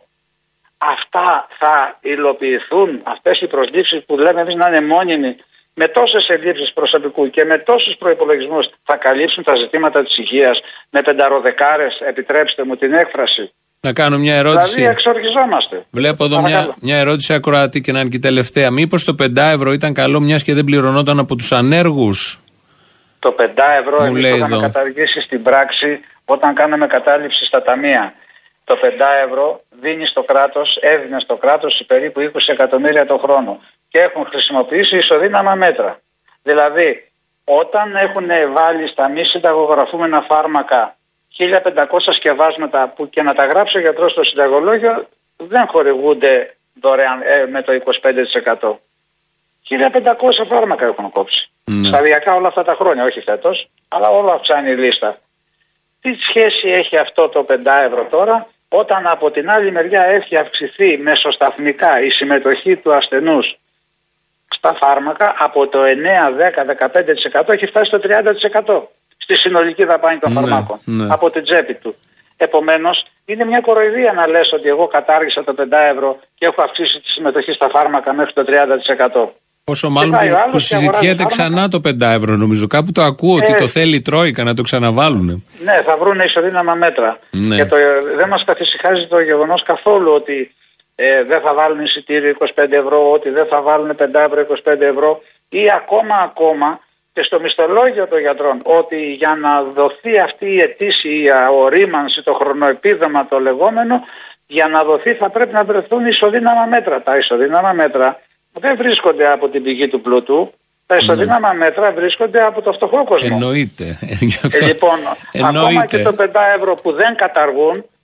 αυτά θα υλοποιηθούν, αυτές οι προσλήψεις που λέμε εμείς να είναι μόνιμοι, με τόσες ελλείψεις προσωπικού και με τόσους προϋπολογισμούς θα καλύψουν τα ζητήματα της υγείας με πενταροδεκάρες, επιτρέψτε μου την έκφραση. Να κάνω μια ερώτηση. Δηλαδή εξοργιζόμαστε. Βλέπω εδώ μια, μια ερώτηση ακροατή και να είναι και τελευταία. Μήπως το πέντε ευρώ ήταν καλό μιας και δεν πληρωνόταν από τους ανέργους? Το πέντε ευρώ εμείς το είχαμε καταργήσει στην πράξη όταν κάναμε κατάληψη στα ταμεία. Το πέντε ευρώ δίνει στο κράτος, έδινε στο κράτος περίπου είκοσι εκατομμύρια το χρόνο και έχουν χρησιμοποιήσει ισοδύναμα μέτρα. Δηλαδή, όταν έχουν βάλει στα μη συνταγογραφούμενα φάρμακα χίλια πεντακόσια σκευάσματα που και να τα γράψει ο γιατρός στο συνταγολόγιο δεν χορηγούνται δωρεάν ε, με το είκοσι πέντε τοις εκατό. χίλια πεντακόσια φάρμακα έχουν κόψει. Ναι. Σταδιακά όλα αυτά τα χρόνια, όχι φέτος, αλλά όλο αυξάνει η λίστα. Τι σχέση έχει αυτό το πέντε ευρώ τώρα, όταν από την άλλη μεριά έχει αυξηθεί μεσοσταθμικά η συμμετοχή του ασθενούς στα φάρμακα από το εννέα, δέκα, δεκαπέντε τοις εκατό έχει φτάσει στο τριάντα τοις εκατό στη συνολική δαπάνη των ναι, φαρμάκων ναι. από την τσέπη του. Επομένως, είναι μια κοροϊδία να λες ότι εγώ κατάργησα το πέντε ευρώ και έχω αυξήσει τη συμμετοχή στα φάρμακα μέχρι το τριάντα τοις εκατό. Όσο μάλλον που, που συζητιέται ξανά το πέντε ευρώ, νομίζω. Κάπου το ακούω ε, ότι το θέλει η Τρόικα να το ξαναβάλουν. Ναι, θα βρουν ισοδύναμα μέτρα. Ναι. Και το, δεν μας καθησυχάζει το γεγονός καθόλου ότι ε, δεν θα βάλουν εισιτήριο είκοσι πέντε ευρώ, ότι δεν θα βάλουν πέντε ευρώ, είκοσι πέντε ευρώ ή ακόμα ακόμα και στο μισθολόγιο των γιατρών ότι για να δοθεί αυτή η ετήσια ορίμανση, το χρονοεπίδομα το λεγόμενο, για να δοθεί θα πρέπει να βρεθούν ισοδύναμα μέτρα. Τα ισοδύναμα μέτρα δεν βρίσκονται από την πηγή του πλούτου. Τα ισοδύναμα ναι. μέτρα βρίσκονται από το φτωχό κόσμο. Εννοείται. Ε, λοιπόν, Εννοείται. ακόμα και το πέντε ευρώ που δεν καταργούν,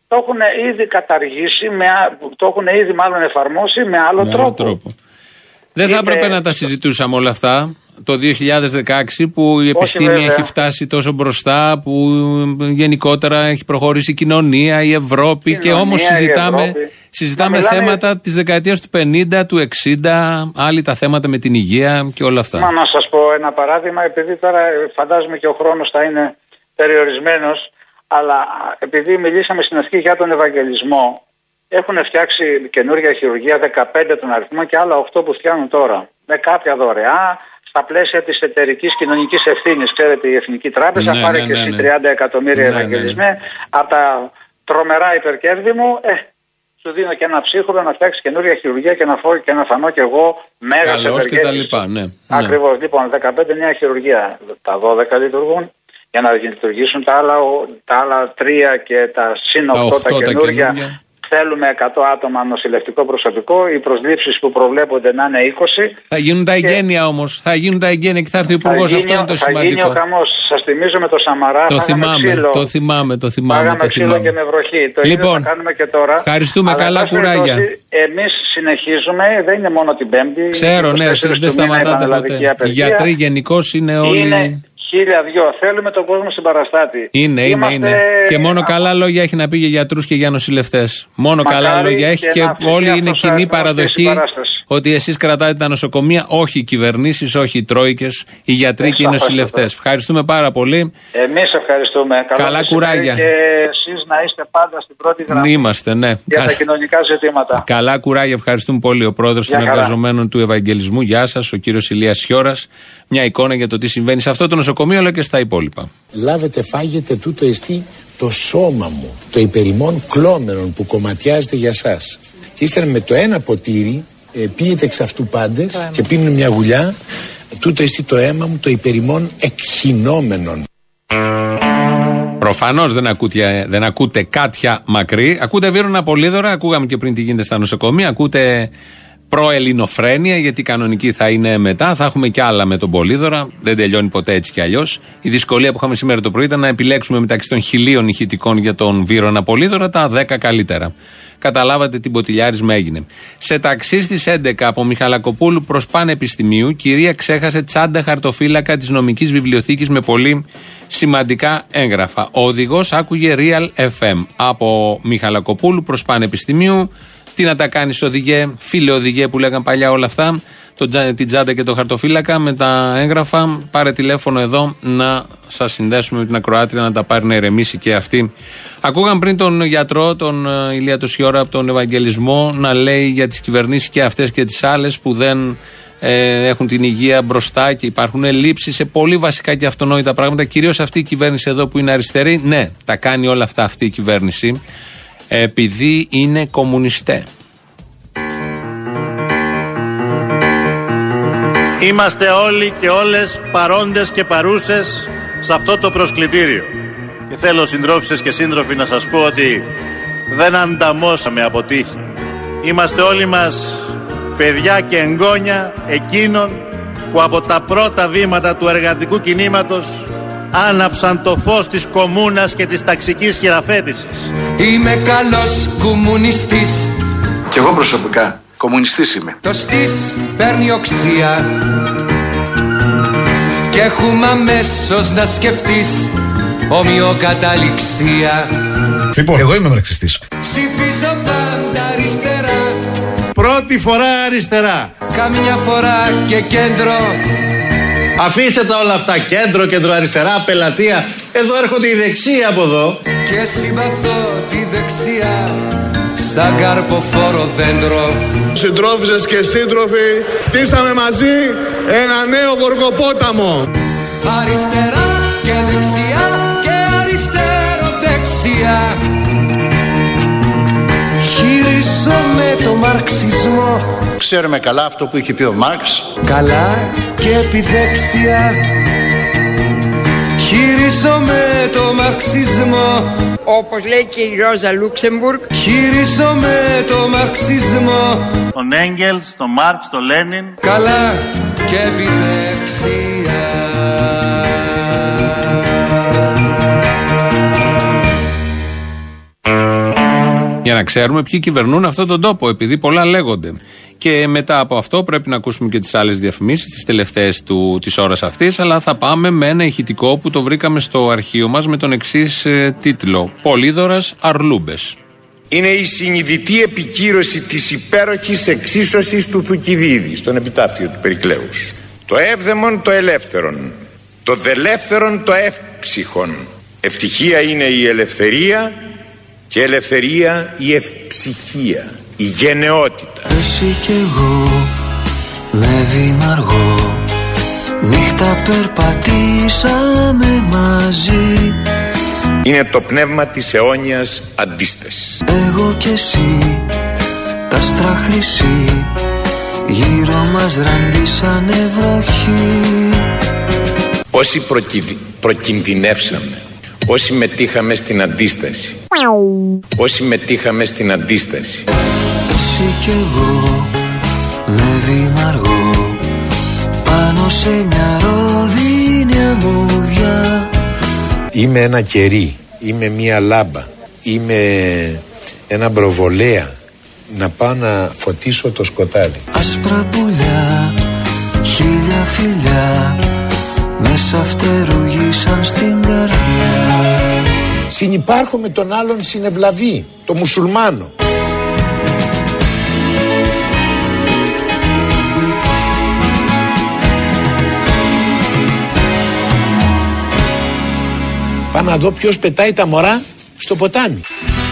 το έχουν ήδη καταργήσει, με, το έχουν ήδη μάλλον εφαρμόσει με άλλο με τρόπο. Άλλο τρόπο. Δεν θα έπρεπε να τα συζητούσαμε όλα αυτά το δύο χιλιάδες δεκαέξι που η επιστήμη έχει φτάσει τόσο μπροστά, που γενικότερα έχει προχωρήσει η κοινωνία, η Ευρώπη, κοινωνία, και όμως συζητάμε, συζητάμε μιλάμε... θέματα της δεκαετίας του πενήντα, του εξήντα, άλλοι τα θέματα με την υγεία και όλα αυτά. Μα να σας πω ένα παράδειγμα, επειδή τώρα φαντάζομαι και ο χρόνος θα είναι περιορισμένος, αλλά επειδή μιλήσαμε στην αρχή για τον Ευαγγελισμό, έχουν φτιάξει καινούργια χειρουργία δεκαπέντε των αριθμών και άλλα οκτώ που φτιάχνουν τώρα. Με κάποια δωρεά, στα πλαίσια της εταιρικής κοινωνικής ευθύνης. Ξέρετε, η Εθνική Τράπεζα ναι, πάρε ναι, και ναι, ναι. τριάντα εκατομμύρια ναι, Ευαγγελισμέ. Ναι, ναι. Από τα τρομερά υπερκέρδη μου, ε, σου δίνω και ένα ψύχολο να φτιάξει καινούργια χειρουργία και να, φω, και να φανώ κι εγώ μέγας ευεργέτης. Ναι, Ακριβώς. Ναι. Λοιπόν, δεκαπέντε νέα χειρουργία. Τα δώδεκα λειτουργούν. Για να λειτουργήσουν τα άλλα, τα άλλα τρία και τα συν οκτώ τα, τα καινούργια. Θέλουμε εκατό άτομα νοσηλευτικό προσωπικό. Οι προσλήψεις που προβλέπονται να είναι είκοσι. Θα γίνουν τα εγγένεια όμως. Θα γίνουν τα εγγένεια και θα έρθει ο Υπουργός. Αυτό είναι το θα σημαντικό. Θα γίνει ο χαμός. Σας θυμίζω με το Σαμαρά. Το θυμάμαι, το θυμάμαι, το θυμάμαι. Πάγαμε ξύλο και με βροχή. Το λοιπόν, ίδιο θα κάνουμε και τώρα. Ευχαριστούμε, αλλά καλά κουράγια. Εμείς συνεχίζουμε. Δεν είναι μόνο την Πέμπτη. Ξέρω, ναι, εσείς δεν σταματάτε ποτέ. Οι γιατροί γενικώς είναι όλοι. Χίλια δυο. Θέλουμε τον κόσμο συμπαραστάτη. Είναι, Είμαστε... είναι, είναι. Και μόνο καλά λόγια έχει να πει για γιατρούς και για νοσηλευτές. Μόνο Μακάρι καλά λόγια έχει και, και όλοι είναι κοινή παραδοχή ότι εσείς κρατάτε τα νοσοκομεία, όχι οι κυβερνήσεις, όχι οι τρόικες, οι γιατροί Έχεις και οι νοσηλευτές. Ευχαριστούμε πάρα πολύ. Εμείς ευχαριστούμε. Καλό καλά κουράγια. Και εσείς να είστε πάντα στην πρώτη γραμμή. Είμαστε, ναι. Για τα κοινωνικά ζητήματα. Καλά κουράγια. Ευχαριστούμε πολύ. Ο πρόεδρος των εργαζομένων του Ευαγγελισμού. Γεια σας, ο κύριος Ηλίας Σιώρας. Μια εικόνα για το τι συμβαίνει σε αυτό το νοσοκομείο αλλά και στα υπόλοιπα. Λάβετε, φάγετε τούτο εστί το σώμα μου, το υπερημών κλώμενον που κομματιάζεται για σας. Και ύστερα με το ένα ποτήρι ε, πίετε εξ αυτού πάντες Πράγμα. Και πίνουν μια γουλιά. Τούτο εστί το αίμα μου, το υπερημών εκχυνόμενον. Προφανώς δεν, δεν ακούτε Κάτια Μακρύ. Ακούτε Βύρωνα Πολύδωρα. Ακούγαμε και πριν τι γίνεται στα νοσοκομεία. Ακούτε προελληνοφρένεια, γιατί κανονική θα είναι μετά. Θα έχουμε κι άλλα με τον Πολύδωρα. Δεν τελειώνει ποτέ έτσι κι αλλιώς. Η δυσκολία που είχαμε σήμερα το πρωί ήταν να επιλέξουμε μεταξύ των χιλίων ηχητικών για τον Βύρωνα Πολύδωρα τα δέκα καλύτερα. Καταλάβατε τι μποτιλιάρισμα έγινε. Σε ταξί στις έντεκα από Μιχαλακοπούλου προς Πανεπιστημίου, κυρία ξέχασε τσάντα χαρτοφύλακα της νομικής βιβλιοθήκης με πολύ σημαντικά έγγραφα. Ο οδηγός άκουγε Real εφ εμ από Μιχαλακοπούλου προς Πανεπιστημίου. Τι να τα κάνεις, οδηγέ, φίλε οδηγέ που λέγαν παλιά όλα αυτά, το, την τσάντα και το χαρτοφύλακα με τα έγγραφα. Πάρε τηλέφωνο εδώ να σας συνδέσουμε με την ακροάτρια να τα πάρει να ηρεμήσει και αυτή. Ακούγαμε πριν τον γιατρό, τον Ηλία το Σιώρα από τον Ευαγγελισμό, να λέει για τις κυβερνήσεις και αυτές και τις άλλες που δεν ε, έχουν την υγεία μπροστά και υπάρχουν λήψεις σε πολύ βασικά και αυτονόητα πράγματα. Κυρίως αυτή η κυβέρνηση εδώ που είναι αριστερή, ναι, τα κάνει όλα αυτά αυτή η κυβέρνηση. Επειδή είναι κομμουνιστέ. Είμαστε όλοι και όλες παρόντες και παρούσες σε αυτό το προσκλητήριο. Και θέλω συντρόφισσες και σύντροφοι να σας πω ότι δεν ανταμώσαμε από τύχη. Είμαστε όλοι μας παιδιά και εγγόνια εκείνων που από τα πρώτα βήματα του εργατικού κινήματος άναψαν το φως της κομμούνας και της ταξικής χειραφέτησης. Είμαι καλός κομμουνιστής. Κι εγώ προσωπικά κομμουνιστής είμαι. Το στις παίρνει οξία και έχουμε αμέσως να σκεφτείς ομοιοκαταληξία. Λοιπόν, εγώ είμαι μαρξιστής. Ψηφίζω πάντα αριστερά. Πρώτη φορά αριστερά. Καμιά φορά και κέντρο. Αφήστε τα όλα αυτά, κέντρο, κέντρο-αριστερά, πελατεία. Εδώ έρχονται οι δεξιοί από εδώ. Και συμπαθώ τη δεξιά σαν καρποφόρο δέντρο. Συντρόφισσες και σύντροφοι, χτίσαμε μαζί ένα νέο Γοργοπόταμο. Αριστερά και δεξιά και αριστερό-δεξιά. Χειρίζομαι το μαρξισμό. Ξέρουμε καλά αυτό που είχε πει ο Μάρξ. Καλά και επιδέξια. Χειρίζομαι το μαρξισμό. Όπως λέει και η Ρόζα Λούξεμπουργκ. Χειρίζομαι το μαρξισμό. Τον Έγγελς, τον Μάρξ, τον Λένιν. Καλά και επιδέξια. Για να ξέρουμε ποιοι κυβερνούν αυτόν τον τόπο, επειδή πολλά λέγονται. Και μετά από αυτό πρέπει να ακούσουμε και τις άλλες διαφημίσεις, τις τελευταίες του, της ώρας αυτής, αλλά θα πάμε με ένα ηχητικό που το βρήκαμε στο αρχείο μας με τον εξής ε, τίτλο «Πολύδωρας Αρλούμπες». Είναι η συνειδητή επικύρωση της υπέροχης εξίσωσης του Θουκυδίδη στον επιτάφιο του Περικλέους. Το έβδεμον το ελεύθερον, το δελεύθερον το εύψυχον. Ευτυχία είναι η ελευθερία και ελευθερία η ευψυχία, η γενναιότητα. Εσύ κι εγώ με βήμα αργό νύχτα περπατήσαμε μαζί. Είναι το πνεύμα της αιώνιας αντίστασης. Εγώ κι εσύ τα άστρα χρυσή γύρω μας ραντίσανε βροχή. Όσοι προκυδι... προκινδυνεύσαμε, όσοι μετήχαμε στην αντίσταση, όσοι μετήχαμε στην αντίσταση. Εσύ κι εγώ με βήμα αργό πάνω σε μια ροδίνη αμμούδια. Είμαι ένα κερί, είμαι μια λάμπα, είμαι ένα προβολέα να πάω να φωτίσω το σκοτάδι. Άσπρα πουλιά, χίλια φιλιά μέσα φτερουγήσαν στην καρδιά. Συνυπάρχω με τον άλλον συνευλαβή, το μουσουλμάνο. Πάω να δω ποιος πετάει τα μωρά στο ποτάμι.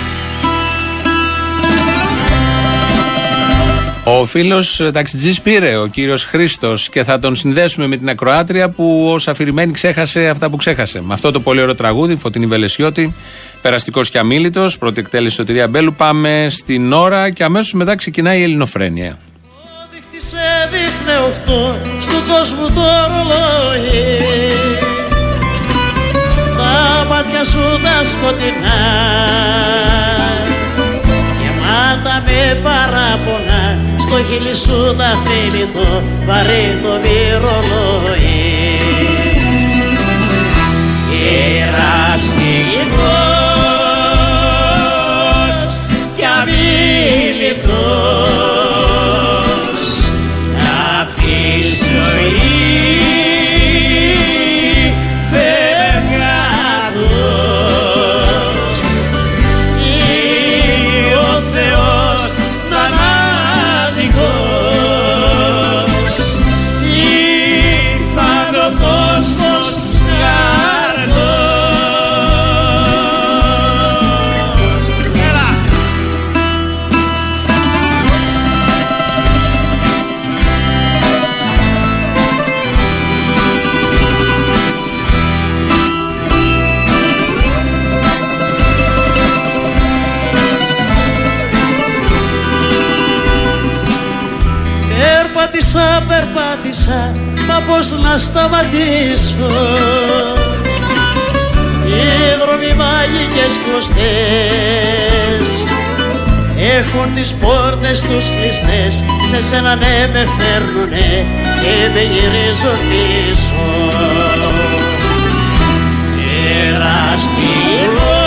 Ο φίλος ταξιτζής πήρε, ο κύριος Χρήστος, και θα τον συνδέσουμε με την ακροάτρια που ως αφηρημένη ξέχασε αυτά που ξέχασε. Με αυτό το πολύ ωραίο τραγούδι, Φωτεινή Βελεσιώτη, περαστικός και αμίλητος, πρώτη εκτέλεση Σωτηρία Μπέλου. Πάμε στην ώρα και αμέσως μετά ξεκινάει η Ελληνοφρένεια. Έδειχνε οχτώ στο κόσμο το ρολόι. Τα μάτια σου τα σκοτεινά γεμάτα με παράπονα, στο χείλι σου τα αφήνει το βαρύ το μυρολόι. Εραστηγός και αμίλητος απ' τη ζωή φεγγάτος ή ο Θεός θανάτικος ή θα είναι ο κόσμος σκάρτος. Έλα! Περπάτησα, περπάτησα, μα πώς να σταματήσω. Οι δρόμοι μαγικές κλωστές έχουν τις πόρτες τους κλειστές. Σε σένα ναι με φέρνουνε και με γυρίζουν πίσω. Εραστηγός